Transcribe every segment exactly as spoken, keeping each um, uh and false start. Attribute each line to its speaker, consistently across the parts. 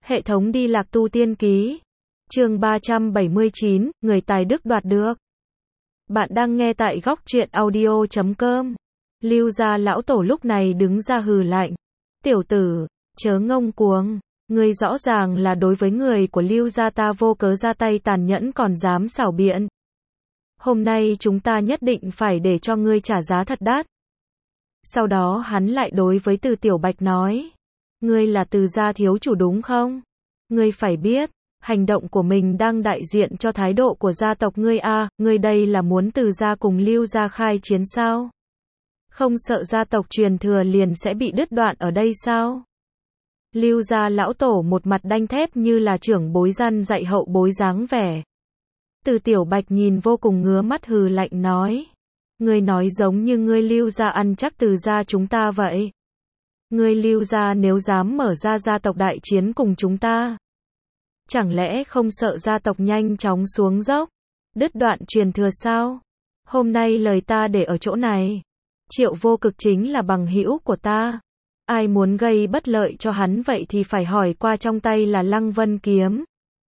Speaker 1: Hệ thống đi lạc tu tiên ký. Chương ba trăm bảy mươi chín, người tài đức đoạt được. Bạn đang nghe tại góc truyện audio chấm com. Lưu gia lão tổ lúc này đứng ra hừ lạnh. Tiểu tử, chớ ngông cuồng. Ngươi rõ ràng là đối với người của Lưu gia ta vô cớ ra tay tàn nhẫn còn dám xảo biện. Hôm nay chúng ta nhất định phải để cho ngươi trả giá thật đắt. Sau đó hắn lại đối với Từ Tiểu Bạch nói. Ngươi là Từ gia thiếu chủ đúng không? Ngươi phải biết, hành động của mình đang đại diện cho thái độ của gia tộc ngươi a, ngươi đây là muốn Từ gia cùng Lưu gia khai chiến sao? Không sợ gia tộc truyền thừa liền sẽ bị đứt đoạn ở đây sao? Lưu gia lão tổ một mặt đanh thép như là trưởng bối răn dạy hậu bối dáng vẻ. Từ Tiểu Bạch nhìn vô cùng ngứa mắt hừ lạnh nói. Ngươi nói giống như ngươi Lưu gia ăn chắc Từ gia chúng ta vậy. Ngươi Lưu gia nếu dám mở ra gia tộc đại chiến cùng chúng ta, chẳng lẽ không sợ gia tộc nhanh chóng xuống dốc, đứt đoạn truyền thừa sao? Hôm nay lời ta để ở chỗ này. Triệu Vô Cực chính là bằng hữu của ta. Ai muốn gây bất lợi cho hắn vậy thì phải hỏi qua trong tay là Lăng Vân kiếm.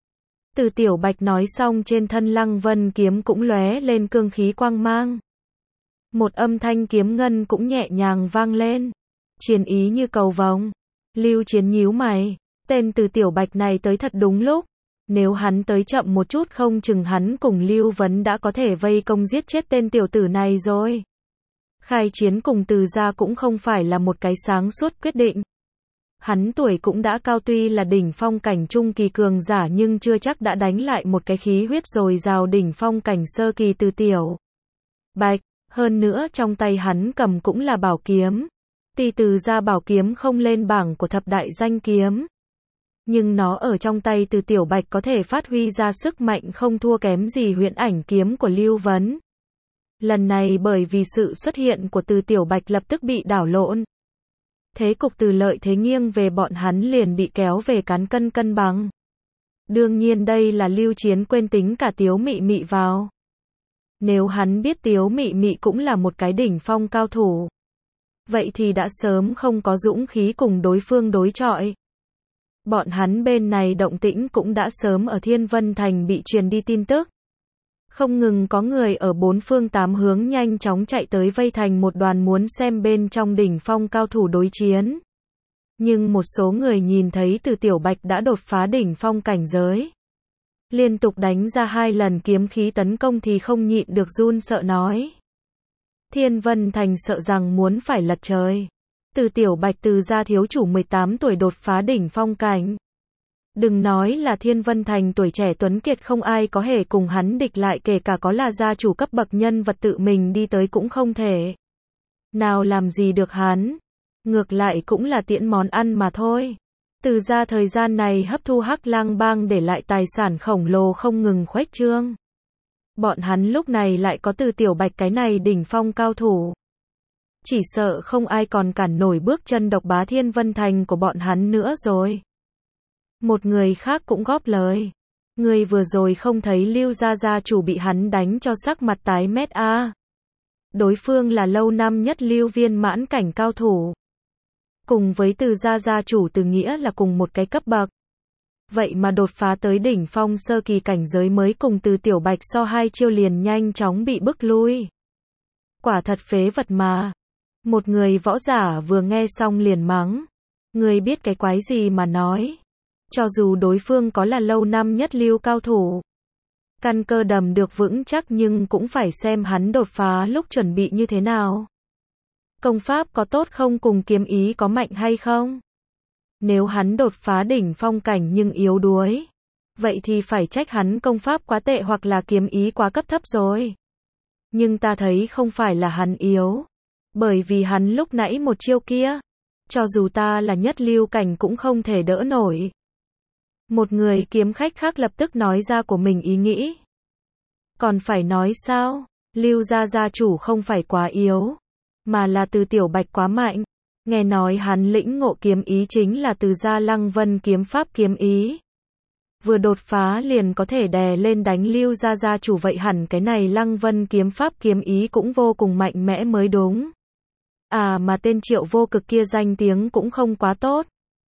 Speaker 1: Từ Tiểu Bạch nói xong trên thân Lăng Vân kiếm cũng lóe lên cương khí quang mang. Một âm thanh kiếm ngân cũng nhẹ nhàng vang lên. Chiến ý như cầu vồng. Lưu Chiến nhíu mày. Tên Từ Tiểu Bạch này tới thật đúng lúc. Nếu hắn tới chậm một chút không chừng hắn cùng Lưu Vấn đã có thể vây công giết chết tên tiểu tử này rồi. Khai chiến cùng Từ gia cũng không phải là một cái sáng suốt quyết định. Hắn tuổi cũng đã cao, tuy là đỉnh phong cảnh trung kỳ cường giả nhưng chưa chắc đã đánh lại một cái khí huyết dồi dào đỉnh phong cảnh sơ kỳ Từ Tiểu Bạch. Hơn nữa trong tay hắn cầm cũng là bảo kiếm. Tuy Từ gia bảo kiếm không lên bảng của thập đại danh kiếm, nhưng nó ở trong tay Từ Tiểu Bạch có thể phát huy ra sức mạnh không thua kém gì Huyễn Ảnh kiếm của Lưu Vấn. Lần này bởi vì sự xuất hiện của Từ Tiểu Bạch lập tức bị đảo lộn. Thế cục từ lợi thế nghiêng về bọn hắn liền bị kéo về cán cân cân bằng. Đương nhiên đây là Lưu Chiến quên tính cả Tiếu Mị Mị vào. Nếu hắn biết Tiếu Mị Mị cũng là một cái đỉnh phong cao thủ, vậy thì đã sớm không có dũng khí cùng đối phương đối chọi. Bọn hắn bên này động tĩnh cũng đã sớm ở Thiên Vân Thành bị truyền đi tin tức. Không ngừng có người ở bốn phương tám hướng nhanh chóng chạy tới vây thành một đoàn muốn xem bên trong đỉnh phong cao thủ đối chiến. Nhưng một số người nhìn thấy Từ Tiểu Bạch đã đột phá đỉnh phong cảnh giới, liên tục đánh ra hai lần kiếm khí tấn công thì không nhịn được run sợ nói. Thiên Vân Thành sợ rằng muốn phải lật trời. Từ Tiểu Bạch Từ gia thiếu chủ mười tám tuổi đột phá đỉnh phong cảnh. Đừng nói là Thiên Vân Thành tuổi trẻ tuấn kiệt không ai có thể cùng hắn địch lại, kể cả có là gia chủ cấp bậc nhân vật tự mình đi tới cũng không thể. Nào làm gì được hắn. Ngược lại cũng là tiễn món ăn mà thôi. Từ gia thời gian này hấp thu Hắc Lang Bang để lại tài sản khổng lồ không ngừng khuếch trương. Bọn hắn lúc này lại có Từ Tiểu Bạch cái này đỉnh phong cao thủ. Chỉ sợ không ai còn cản nổi bước chân độc bá Thiên Vân Thành của bọn hắn nữa rồi. Một người khác cũng góp lời. Người vừa rồi không thấy Lưu gia gia chủ bị hắn đánh cho sắc mặt tái mét a. À. Đối phương là lâu năm nhất Lưu viên mãn cảnh cao thủ. Cùng với Từ gia gia chủ Từ Nghĩa là cùng một cái cấp bậc. Vậy mà đột phá tới đỉnh phong sơ kỳ cảnh giới mới cùng Từ Tiểu Bạch so hai chiêu liền nhanh chóng bị bức lui. Quả thật phế vật mà. Một người võ giả vừa nghe xong liền mắng. Người biết cái quái gì mà nói. Cho dù đối phương có là lâu năm nhất Lưu cao thủ, căn cơ đầm được vững chắc nhưng cũng phải xem hắn đột phá lúc chuẩn bị như thế nào. Công pháp có tốt không cùng kiếm ý có mạnh hay không? Nếu hắn đột phá đỉnh phong cảnh nhưng yếu đuối, vậy thì phải trách hắn công pháp quá tệ hoặc là kiếm ý quá cấp thấp rồi. Nhưng ta thấy không phải là hắn yếu. Bởi vì hắn lúc nãy một chiêu kia, cho dù ta là nhất Lưu cảnh cũng không thể đỡ nổi. Một người kiếm khách khác lập tức nói ra của mình ý nghĩ. Còn phải nói sao? Lưu gia gia chủ không phải quá yếu, mà là Từ Tiểu Bạch quá mạnh. Nghe nói hắn lĩnh ngộ kiếm ý chính là Từ gia Lăng Vân kiếm pháp kiếm ý. Vừa đột phá liền có thể đè lên đánh Lưu gia gia chủ, vậy hẳn cái này Lăng Vân kiếm pháp kiếm ý cũng vô cùng mạnh mẽ mới đúng. À mà tên Triệu Vô Cực kia danh tiếng cũng không quá tốt.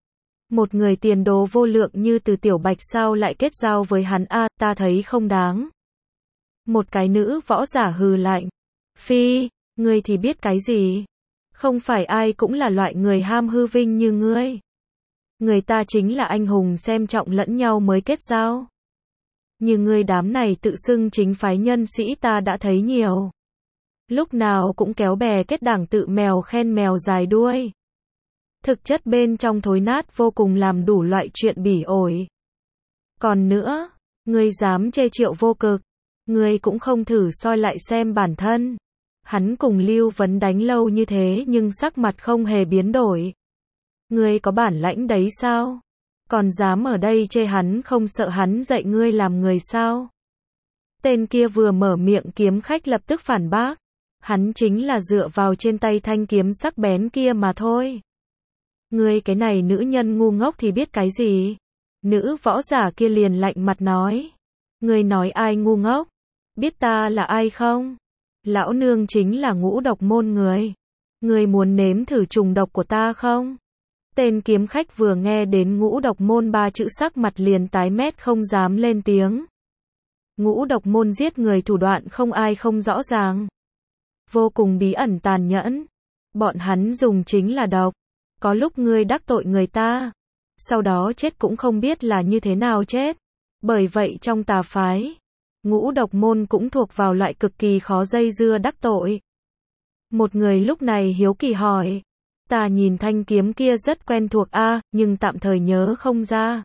Speaker 1: Một người tiền đồ vô lượng như Từ Tiểu Bạch sao lại kết giao với hắn a, ta thấy không đáng. Một cái nữ võ giả hừ lạnh. Phi, ngươi thì biết cái gì? Không phải ai cũng là loại người ham hư vinh như ngươi. Người ta chính là anh hùng xem trọng lẫn nhau mới kết giao. Như ngươi đám này tự xưng chính phái nhân sĩ ta đã thấy nhiều. Lúc nào cũng kéo bè kết đảng tự mèo khen mèo dài đuôi. Thực chất bên trong thối nát vô cùng làm đủ loại chuyện bỉ ổi. Còn nữa, ngươi dám chê Triệu Vô Cực, ngươi cũng không thử soi lại xem bản thân. Hắn cùng Lưu Vấn đánh lâu như thế nhưng sắc mặt không hề biến đổi. Ngươi có bản lãnh đấy sao? Còn dám ở đây chê hắn không sợ hắn dạy ngươi làm người sao? Tên kia vừa mở miệng kiếm khách lập tức phản bác. Hắn chính là dựa vào trên tay thanh kiếm sắc bén kia mà thôi. Ngươi cái này nữ nhân ngu ngốc thì biết cái gì? Nữ võ giả kia liền lạnh mặt nói. Ngươi nói ai ngu ngốc? Biết ta là ai không? Lão nương chính là Ngũ Độc môn người. Ngươi muốn nếm thử trùng độc của ta không? Tên kiếm khách vừa nghe đến Ngũ Độc môn ba chữ sắc mặt liền tái mét không dám lên tiếng. Ngũ Độc môn giết người thủ đoạn không ai không rõ ràng. Vô cùng bí ẩn tàn nhẫn. Bọn hắn dùng chính là độc. Có lúc ngươi đắc tội người ta, sau đó chết cũng không biết là như thế nào chết. Bởi vậy trong tà phái, Ngũ Độc môn cũng thuộc vào loại cực kỳ khó dây dưa đắc tội. Một người lúc này hiếu kỳ hỏi, ta nhìn thanh kiếm kia rất quen thuộc a, nhưng tạm thời nhớ không ra.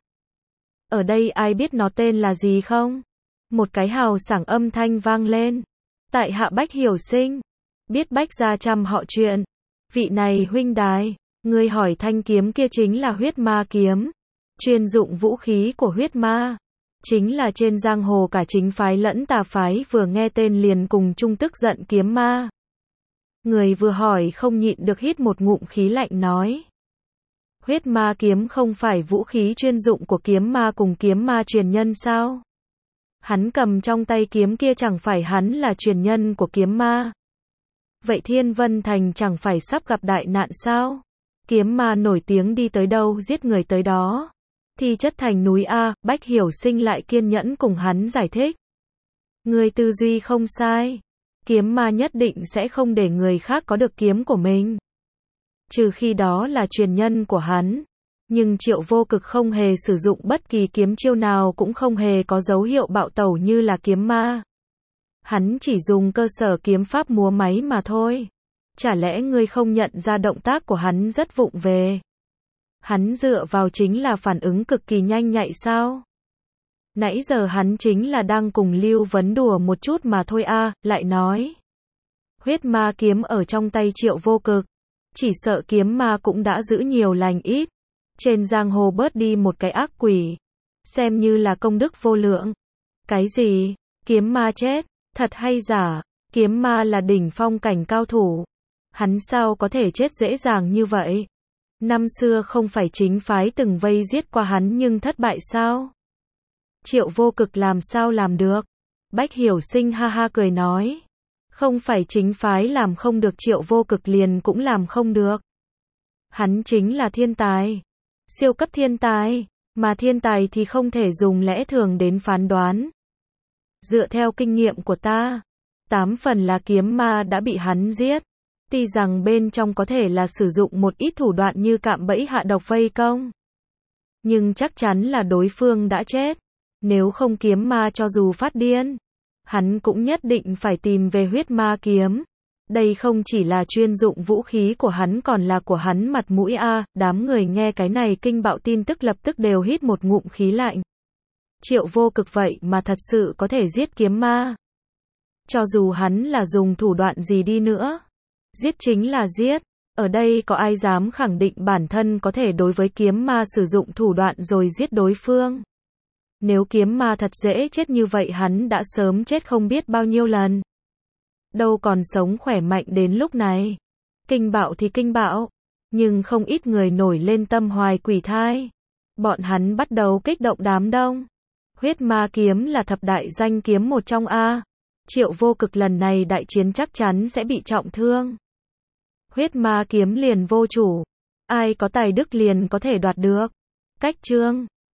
Speaker 1: Ở đây ai biết nó tên là gì không? Một cái hào sảng âm thanh vang lên. Tại hạ Bách Hiểu Sinh, biết Bách gia trăm họ chuyện. Vị này huynh đài, ngươi hỏi thanh kiếm kia chính là huyết ma kiếm, chuyên dụng vũ khí của huyết ma. Chính là trên giang hồ cả chính phái lẫn tà phái vừa nghe tên liền cùng chung tức giận kiếm ma. Người vừa hỏi không nhịn được hít một ngụm khí lạnh nói. Huyết ma kiếm không phải vũ khí chuyên dụng của kiếm ma cùng kiếm ma truyền nhân sao? Hắn cầm trong tay kiếm kia chẳng phải hắn là truyền nhân của kiếm ma. Vậy Thiên Vân Thành chẳng phải sắp gặp đại nạn sao? Kiếm ma nổi tiếng đi tới đâu giết người tới đó. Thì chất thành núi A, Bách Hiểu Sinh lại kiên nhẫn cùng hắn giải thích. Người tư duy không sai. Kiếm ma nhất định sẽ không để người khác có được kiếm của mình. Trừ khi đó là truyền nhân của hắn. Nhưng Triệu Vô Cực không hề sử dụng bất kỳ kiếm chiêu nào cũng không hề có dấu hiệu bạo tẩu như là kiếm ma. Hắn chỉ dùng cơ sở kiếm pháp múa máy mà thôi. Chả lẽ ngươi không nhận ra động tác của hắn rất vụng về? Hắn dựa vào chính là phản ứng cực kỳ nhanh nhạy sao? Nãy giờ hắn chính là đang cùng Lưu Vấn đùa một chút mà thôi a, à, lại nói. Huyết ma kiếm ở trong tay Triệu Vô Cực. Chỉ sợ kiếm ma cũng đã giữ nhiều lành ít. Trên giang hồ bớt đi một cái ác quỷ. Xem như là công đức vô lượng. Cái gì? Kiếm ma chết? Thật hay giả? Kiếm ma là đỉnh phong cảnh cao thủ. Hắn sao có thể chết dễ dàng như vậy? Năm xưa không phải chính phái từng vây giết qua hắn nhưng thất bại sao? Triệu Vô Cực làm sao làm được? Bách Hiểu Sinh ha ha cười nói. Không phải chính phái làm không được Triệu Vô Cực liền cũng làm không được. Hắn chính là thiên tài. Siêu cấp thiên tài. Mà thiên tài thì không thể dùng lẽ thường đến phán đoán. Dựa theo kinh nghiệm của ta, tám phần là kiếm ma đã bị hắn giết. Tuy rằng bên trong có thể là sử dụng một ít thủ đoạn như cạm bẫy hạ độc vây công. Nhưng chắc chắn là đối phương đã chết. Nếu không kiếm ma cho dù phát điên, hắn cũng nhất định phải tìm về huyết ma kiếm. Đây không chỉ là chuyên dụng vũ khí của hắn còn là của hắn mặt mũi a, à, đám người nghe cái này kinh bạo tin tức lập tức đều hít một ngụm khí lạnh. Triệu Vô Cực vậy mà thật sự có thể giết kiếm ma. Cho dù hắn là dùng thủ đoạn gì đi nữa, giết chính là giết. Ở đây có ai dám khẳng định bản thân có thể đối với kiếm ma sử dụng thủ đoạn rồi giết đối phương? Nếu kiếm ma thật dễ chết như vậy hắn đã sớm chết không biết bao nhiêu lần. Đâu còn sống khỏe mạnh đến lúc này. Kinh bạo thì kinh bạo, nhưng không ít người nổi lên tâm hoài quỷ thai. Bọn hắn bắt đầu kích động đám đông. Huyết ma kiếm là thập đại danh kiếm một trong A. Triệu Vô Cực lần này đại chiến chắc chắn sẽ bị trọng thương. Huyết ma kiếm liền vô chủ. Ai có tài đức liền có thể đoạt được. Cách chương